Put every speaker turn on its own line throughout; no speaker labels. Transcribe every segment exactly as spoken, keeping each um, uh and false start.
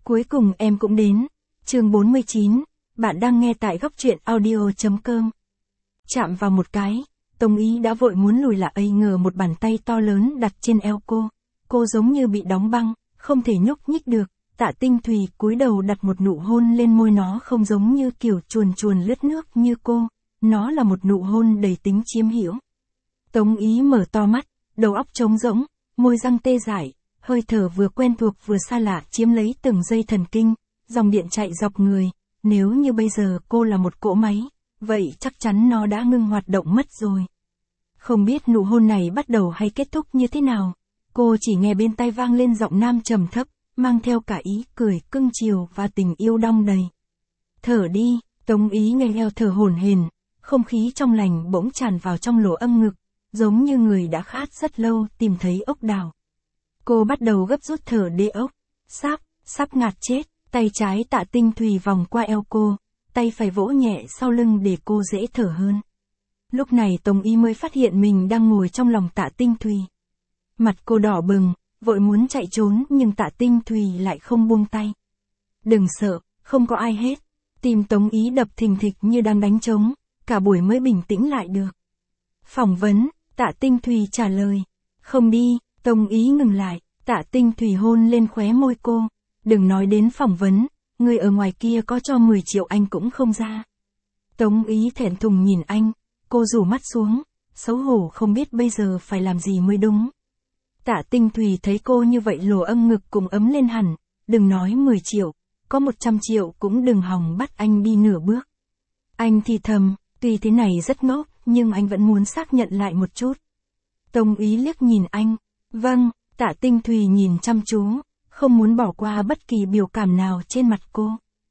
Cuối cùng em cũng đến. Chương bốn mươi chín, bạn đang nghe tại góc truyện audio chấm com. Chạm vào một cái, Tống Ý đã vội muốn lùi lại, ấy ngờ một bàn tay to lớn đặt trên eo cô. Cô giống như bị đóng băng, không thể nhúc nhích được. Tạ Tinh Thùy cúi đầu đặt một nụ hôn lên môi nó, không giống như kiểu chuồn chuồn lướt nước như cô, nó là một nụ hôn đầy tính chiếm hữu. Tống Ý mở to mắt, đầu óc trống rỗng, môi răng tê dại, hơi thở vừa quen thuộc vừa xa lạ chiếm lấy từng dây thần kinh, dòng điện chạy dọc người. Nếu như bây giờ cô là một cỗ máy, vậy chắc chắn nó đã ngưng hoạt động mất rồi. Không biết nụ hôn này bắt đầu hay kết thúc như thế nào, cô chỉ nghe bên tai vang lên giọng nam trầm thấp, mang theo cả ý cười cưng chiều và tình yêu đong đầy. Thở đi. Tống Ý nghe theo thở hổn hển, không khí trong lành bỗng tràn vào trong lỗ âm ngực, giống như người đã khát rất lâu tìm thấy ốc đào. Cô bắt đầu gấp rút thở đê ốc, sắp, sắp ngạt chết. Tay trái Tạ Tinh Thùy vòng qua eo cô, tay phải vỗ nhẹ sau lưng để cô dễ thở hơn. Lúc này Tống Ý mới phát hiện mình đang ngồi trong lòng Tạ Tinh Thùy. Mặt cô đỏ bừng, vội muốn chạy trốn nhưng Tạ Tinh Thùy lại không buông tay. Đừng sợ, không có ai hết. Tim Tống Ý đập thình thịch như đang đánh trống, cả buổi mới bình tĩnh lại được. Phỏng vấn, Tạ Tinh Thùy trả lời. Không đi. Tống Ý ngừng lại, Tạ Tinh Thùy hôn lên khóe môi cô. Đừng nói đến phỏng vấn, người ở ngoài kia có cho mười triệu anh cũng không ra. Tống Ý thẹn thùng nhìn anh, cô rủ mắt xuống, xấu hổ không biết bây giờ phải làm gì mới đúng. Tạ Tinh Thùy thấy cô như vậy lồ âm ngực cũng ấm lên hẳn, đừng nói mười triệu, có một trăm triệu cũng đừng hòng bắt anh đi nửa bước. Anh thì thầm, tuy thế này rất ngốc, nhưng anh vẫn muốn xác nhận lại một chút. Tống Ý liếc nhìn anh, vâng. Tạ Tinh Thùy nhìn chăm chú, không muốn bỏ qua bất kỳ biểu cảm nào trên mặt cô.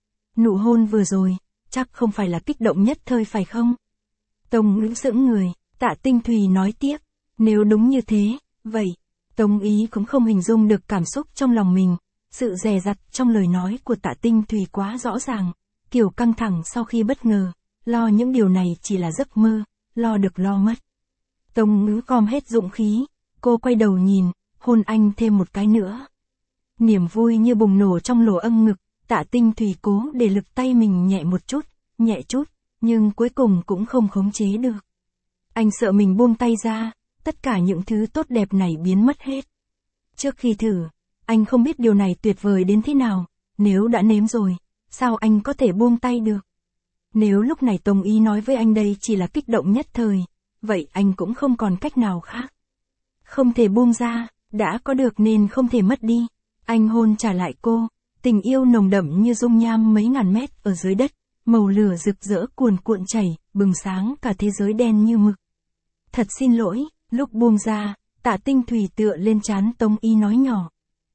Nụ hôn vừa rồi, chắc không phải là kích động nhất thời phải không? Tống Ý sững người, Tạ Tinh Thùy nói tiếp, nếu đúng như thế, vậy, Tống Ý cũng không hình dung được cảm xúc trong lòng mình, sự dè dặt trong lời nói của Tạ Tinh Thùy quá rõ ràng, kiểu căng thẳng sau khi bất ngờ, lo những điều này chỉ là giấc mơ, lo được lo mất. Tống Ý gom hết dũng khí, cô quay đầu nhìn, hôn anh thêm một cái nữa. Niềm vui như bùng nổ trong lỗ âm ngực, Tạ Tinh Thùy cố để lực tay mình nhẹ một chút, nhẹ chút, nhưng cuối cùng cũng không khống chế được. Anh sợ mình buông tay ra, tất cả những thứ tốt đẹp này biến mất hết. Trước khi thử, anh không biết điều này tuyệt vời đến thế nào, nếu đã nếm rồi, sao anh có thể buông tay được? Nếu lúc này Tống Ý nói với anh đây chỉ là kích động nhất thời, vậy anh cũng không còn cách nào khác. Không thể buông ra, đã có được nên không thể mất đi. Anh hôn trả lại cô, tình yêu nồng đậm như dung nham mấy ngàn mét ở dưới đất, màu lửa rực rỡ cuồn cuộn chảy, bừng sáng cả thế giới đen như mực. Thật xin lỗi, lúc buông ra, Tạ Tinh Thùy tựa lên trán Tống Ý nói nhỏ.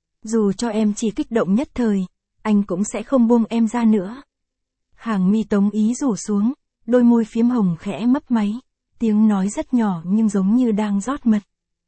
Dù cho em chỉ kích động nhất thời, anh cũng sẽ không buông em ra nữa. Hàng mi Tống Ý rủ xuống, đôi môi phím hồng khẽ mấp máy, tiếng nói rất nhỏ nhưng giống như đang rót mật.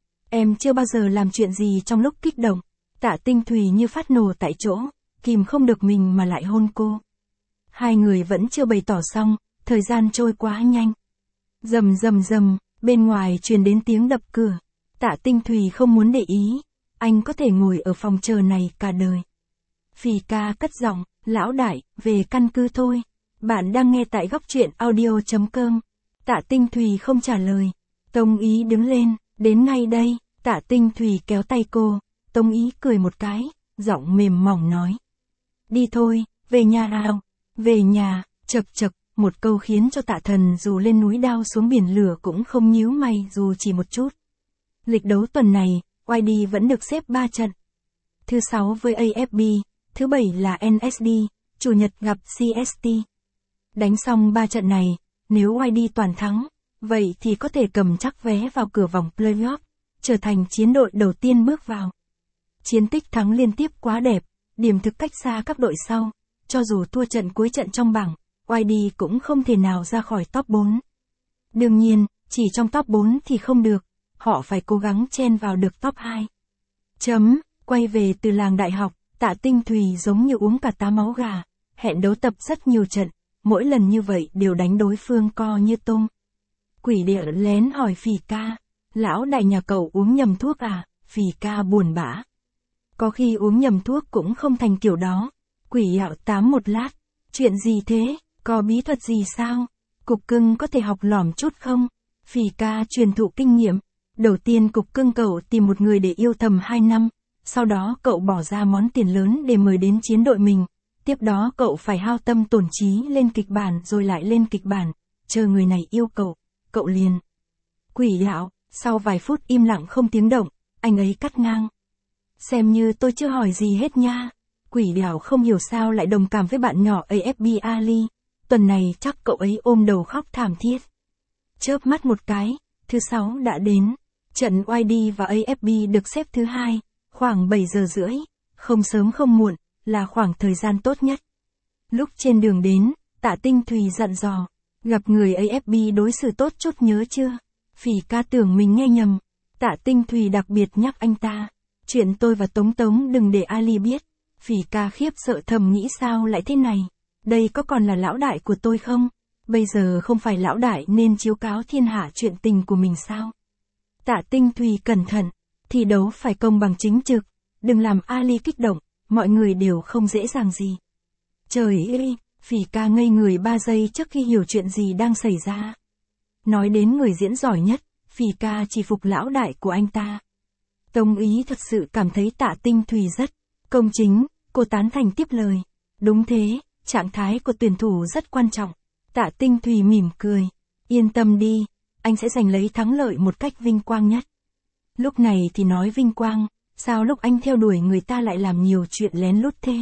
Em chưa bao giờ làm chuyện gì trong lúc kích động. Tạ Tinh Thùy như phát nổ tại chỗ, kìm không được mình mà lại hôn cô. Hai người vẫn chưa bày tỏ xong, thời gian trôi quá nhanh. Rầm rầm rầm, bên ngoài truyền đến tiếng đập cửa. Tạ Tinh Thùy không muốn để ý, anh có thể ngồi ở phòng chờ này cả đời. Phì ca cất giọng, lão đại, về căn cứ thôi. Bạn đang nghe tại góc truyện audio chấm com. Tạ Tinh Thùy không trả lời. Tống Ý đứng lên, đến ngay đây. Tạ Tinh Thùy kéo tay cô. Tống Ý cười một cái, giọng mềm mỏng nói. Đi thôi, về nhà nào. Về nhà, chật chật, một câu khiến cho Tạ Thần dù lên núi đao xuống biển lửa cũng không nhíu mày dù chỉ một chút. Lịch đấu tuần này, i đê vẫn được xếp ba trận. Thứ sáu với a ép bê, thứ bảy là en ét đê, chủ nhật gặp xê ét tê. Đánh xong ba trận này, nếu i đê toàn thắng, vậy thì có thể cầm chắc vé vào cửa vòng playoff, trở thành chiến đội đầu tiên bước vào. Chiến tích thắng liên tiếp quá đẹp, điểm thực cách xa các đội sau, cho dù thua trận cuối trận trong bảng, i đê cũng không thể nào ra khỏi top bốn. Đương nhiên, chỉ trong top bốn thì không được, họ phải cố gắng chen vào được top hai. Chấm, quay về từ làng đại học, Tạ Tinh Thùy giống như uống cả tá máu gà, hẹn đấu tập rất nhiều trận, mỗi lần như vậy đều đánh đối phương co như tôm. Quỷ địa lén hỏi Phì ca, lão đại nhà cậu uống nhầm thuốc à? Phì ca buồn bã. Có khi uống nhầm thuốc cũng không thành kiểu đó, Quỷ ảo tám một lát. Chuyện gì thế, có bí thuật gì sao? Cục cưng có thể học lỏm chút không? Phì ca truyền thụ kinh nghiệm. Đầu tiên cục cưng cậu tìm một người để yêu thầm hai năm. Sau đó cậu bỏ ra món tiền lớn để mời đến chiến đội mình. Tiếp đó cậu phải hao tâm tổn trí lên kịch bản rồi lại lên kịch bản. Chờ người này yêu cậu, cậu liền. Quỷ ảo, sau vài phút im lặng không tiếng động, anh ấy cắt ngang. Xem như tôi chưa hỏi gì hết nha. Quỷ ảo không hiểu sao lại đồng cảm với bạn nhỏ a ép bê Ali. Tuần này chắc cậu ấy ôm đầu khóc thảm thiết. Chớp mắt một cái, thứ sáu đã đến. Trận i đê và a ép bê được xếp thứ hai, khoảng bảy giờ rưỡi, không sớm không muộn, là khoảng thời gian tốt nhất. Lúc trên đường đến, Tạ Tinh Thùy dặn dò, gặp người a ép bê đối xử tốt chút nhớ chưa? Phỉ ca tưởng mình nghe nhầm. Tạ Tinh Thùy đặc biệt nhắc anh ta, chuyện tôi và Tống Tống đừng để Ali biết. Phỉ ca khiếp sợ thầm nghĩ sao lại thế này, đây có còn là lão đại của tôi không? Bây giờ không phải lão đại nên chiếu cáo thiên hạ chuyện tình của mình sao? Tạ Tinh Thùy cẩn thận, thi đấu phải công bằng chính trực, đừng làm Ali kích động, mọi người đều không dễ dàng gì. Trời ơi, Phỉ ca ngây người ba giây trước khi hiểu chuyện gì đang xảy ra. Nói đến người diễn giỏi nhất, Phỉ ca chỉ phục lão đại của anh ta. Tống Ý thật sự cảm thấy Tạ Tinh Thùy rất công chính, cô tán thành tiếp lời. Đúng thế, trạng thái của tuyển thủ rất quan trọng. Tạ Tinh Thùy mỉm cười. Yên tâm đi, anh sẽ giành lấy thắng lợi một cách vinh quang nhất. Lúc này thì nói vinh quang, sao lúc anh theo đuổi người ta lại làm nhiều chuyện lén lút thế?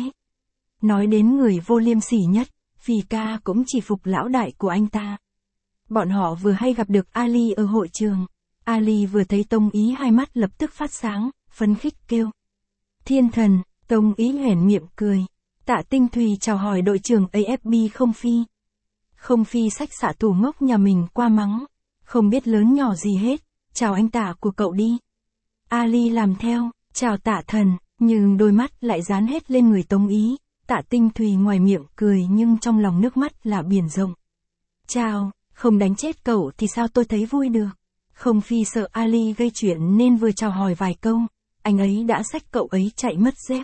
Nói đến người vô liêm sỉ nhất, Phỉ ca cũng chỉ phục lão đại của anh ta. Bọn họ vừa hay gặp được Ali ở hội trường. Ali vừa thấy Tống Ý hai mắt lập tức phát sáng, phấn khích kêu. Thiên thần, Tống Ý nhoẻn miệng cười. Tạ Tinh Thùy chào hỏi đội trưởng a ép bê Không Phi. Không Phi xách xạ thủ ngốc nhà mình qua mắng. Không biết lớn nhỏ gì hết, chào anh Tạ của cậu đi. Ali làm theo, chào Tạ thần, nhưng đôi mắt lại dán hết lên người Tống Ý. Tạ Tinh Thùy ngoài miệng cười nhưng trong lòng nước mắt là biển rộng. Chào, không đánh chết cậu thì sao tôi thấy vui được. Không Phi sợ Ali gây chuyện nên vừa chào hỏi vài câu, anh ấy đã xách cậu ấy chạy mất dép.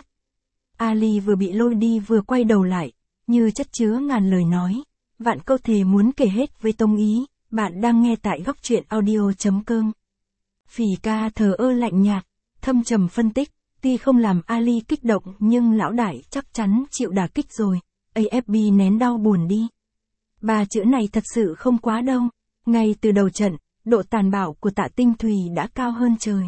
Ali vừa bị lôi đi vừa quay đầu lại, như chất chứa ngàn lời nói. Vạn câu thề muốn kể hết với Tống Ý, bạn đang nghe tại góc truyện audio chấm com. Phỉ ca thờ ơ lạnh nhạt, thâm trầm phân tích, tuy không làm Ali kích động nhưng lão đại chắc chắn chịu đả kích rồi, a ép bê nén đau buồn đi. Ba chữ này thật sự không quá đâu, ngay từ đầu trận, độ tàn bạo của Tạ Tinh Thùy đã cao hơn trời.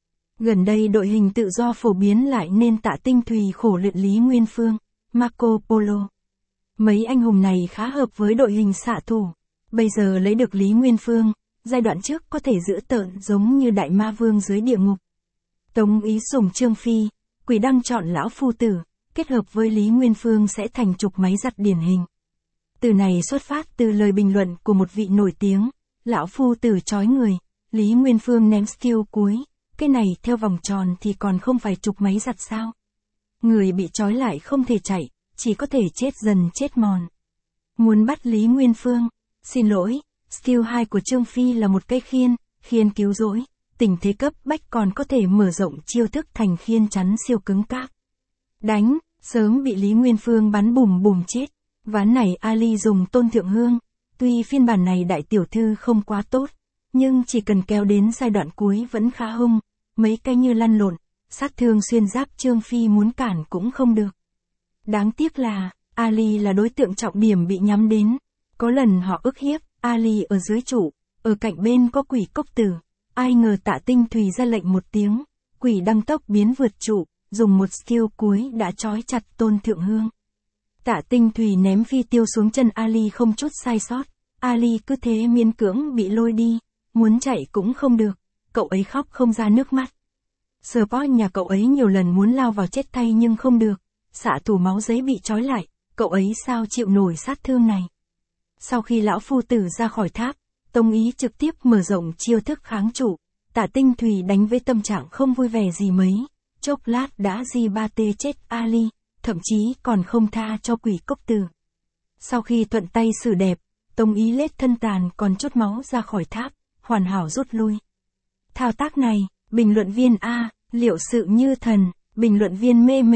Gần đây đội hình tự do phổ biến lại nên Tạ Tinh Thùy khổ luyện Lý Nguyên Phương, Marco Polo. Mấy anh hùng này khá hợp với đội hình xạ thủ. Bây giờ lấy được Lý Nguyên Phương, giai đoạn trước có thể giữ tợn giống như đại ma vương dưới địa ngục. Tống Ý sủng Trương Phi, Quỷ Đăng chọn lão phu tử, kết hợp với Lý Nguyên Phương sẽ thành trục máy giặt điển hình. Từ này xuất phát từ lời bình luận của một vị nổi tiếng, lão phu tử chói người, Lý Nguyên Phương ném skill cuối, cái này theo vòng tròn thì còn không phải trục máy giặt sao? Người bị trói lại không thể chạy, chỉ có thể chết dần chết mòn. Muốn bắt Lý Nguyên Phương, xin lỗi, skill hai của Trương Phi là một cây khiên, khiên cứu rỗi, tình thế cấp bách còn có thể mở rộng chiêu thức thành khiên chắn siêu cứng cáp. Đánh, sớm bị Lý Nguyên Phương bắn bùm bùm chết. Ván này Ali dùng Tôn Thượng Hương, tuy phiên bản này đại tiểu thư không quá tốt, nhưng chỉ cần kéo đến giai đoạn cuối vẫn khá hung, mấy cái như lăn lộn, sát thương xuyên giáp Trương Phi muốn cản cũng không được. Đáng tiếc là, Ali là đối tượng trọng điểm bị nhắm đến, có lần họ ức hiếp, Ali ở dưới trụ, ở cạnh bên có Quỷ Cốc Tử, ai ngờ Tạ Tinh Thùy ra lệnh một tiếng, Quỷ Đăng tốc biến vượt trụ, dùng một skill cuối đã trói chặt Tôn Thượng Hương. Tạ Tinh Thùy ném phi tiêu xuống chân Ali không chút sai sót, Ali cứ thế miễn cưỡng bị lôi đi, muốn chạy cũng không được, cậu ấy khóc không ra nước mắt. Sport nhà cậu ấy nhiều lần muốn lao vào chết thay nhưng không được, xạ thủ máu giấy bị trói lại, cậu ấy sao chịu nổi sát thương này. Sau khi lão phu tử ra khỏi tháp, Tống Ý trực tiếp mở rộng chiêu thức kháng trụ, Tạ Tinh Thùy đánh với tâm trạng không vui vẻ gì mấy, chốc lát đã gi ba tê chết Ali, thậm chí còn không tha cho Quỷ Cốc Tử. Sau khi thuận tay xử đẹp, Tống Ý lết thân tàn còn chút máu ra khỏi tháp, hoàn hảo rút lui. Thao tác này, bình luận viên A, liệu sự như thần, bình luận viên mê mệt.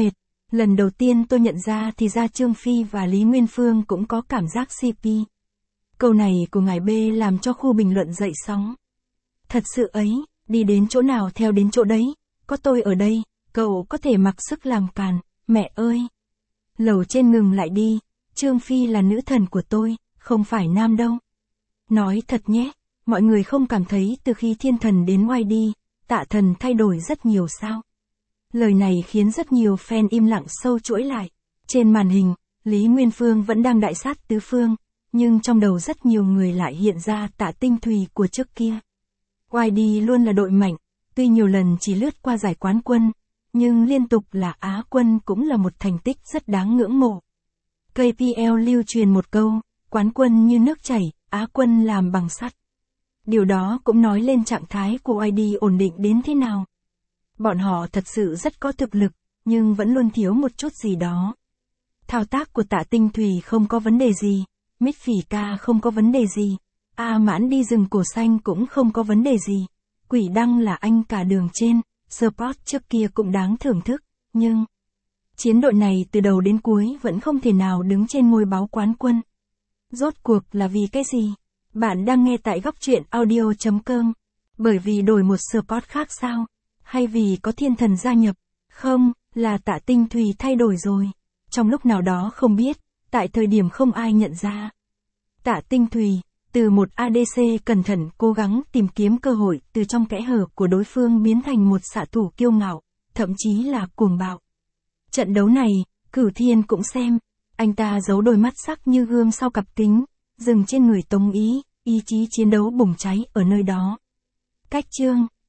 Lần đầu tiên tôi nhận ra thì ra Trương Phi và Lý Nguyên Phương cũng có cảm giác xê pê. Câu này của ngài B làm cho khu bình luận dậy sóng. Thật sự ấy, đi đến chỗ nào theo đến chỗ đấy, có tôi ở đây, cậu có thể mặc sức làm càn, mẹ ơi. Lầu trên ngừng lại đi, Trương Phi là nữ thần của tôi, không phải nam đâu. Nói thật nhé, mọi người không cảm thấy từ khi thiên thần đến ngoài đi, Tạ Thần thay đổi rất nhiều sao? Lời này khiến rất nhiều fan im lặng sâu chuỗi lại. Trên màn hình, Lý Nguyên Phương vẫn đang đại sát tứ phương, nhưng trong đầu rất nhiều người lại hiện ra Tạ Tinh Thùy của trước kia. i đê luôn là đội mạnh, tuy nhiều lần chỉ lướt qua giải quán quân, nhưng liên tục là Á quân cũng là một thành tích rất đáng ngưỡng mộ. ca pê lờ lưu truyền một câu, quán quân như nước chảy, Á quân làm bằng sắt. Điều đó cũng nói lên trạng thái của i đê ổn định đến thế nào. Bọn họ thật sự rất có thực lực, nhưng vẫn luôn thiếu một chút gì đó. Thao tác của Tạ Tinh Thùy không có vấn đề gì, Mít Phỉ Ca không có vấn đề gì, A Mãn đi rừng cổ xanh cũng không có vấn đề gì. Quỷ Đăng là anh cả đường trên, Sport trước kia cũng đáng thưởng thức, nhưng chiến đội này từ đầu đến cuối vẫn không thể nào đứng trên ngôi báu quán quân. Rốt cuộc là vì cái gì? Bạn đang nghe tại góc truyện audio chấm com. Bởi vì đổi một Sport khác sao? Hay vì có thiên thần gia nhập? Không, là Tạ Tinh Thùy thay đổi rồi. Trong lúc nào đó không biết, tại thời điểm không ai nhận ra. Tạ Tinh Thùy, từ một a đê xê cẩn thận cố gắng tìm kiếm cơ hội từ trong kẽ hở của đối phương biến thành một xạ thủ kiêu ngạo, thậm chí là cuồng bạo. Trận đấu này, Cửu Thiên cũng xem, anh ta giấu đôi mắt sắc như gương sau cặp kính, dừng trên người Tống Ý, ý chí chiến đấu bùng cháy ở nơi đó. Cách chương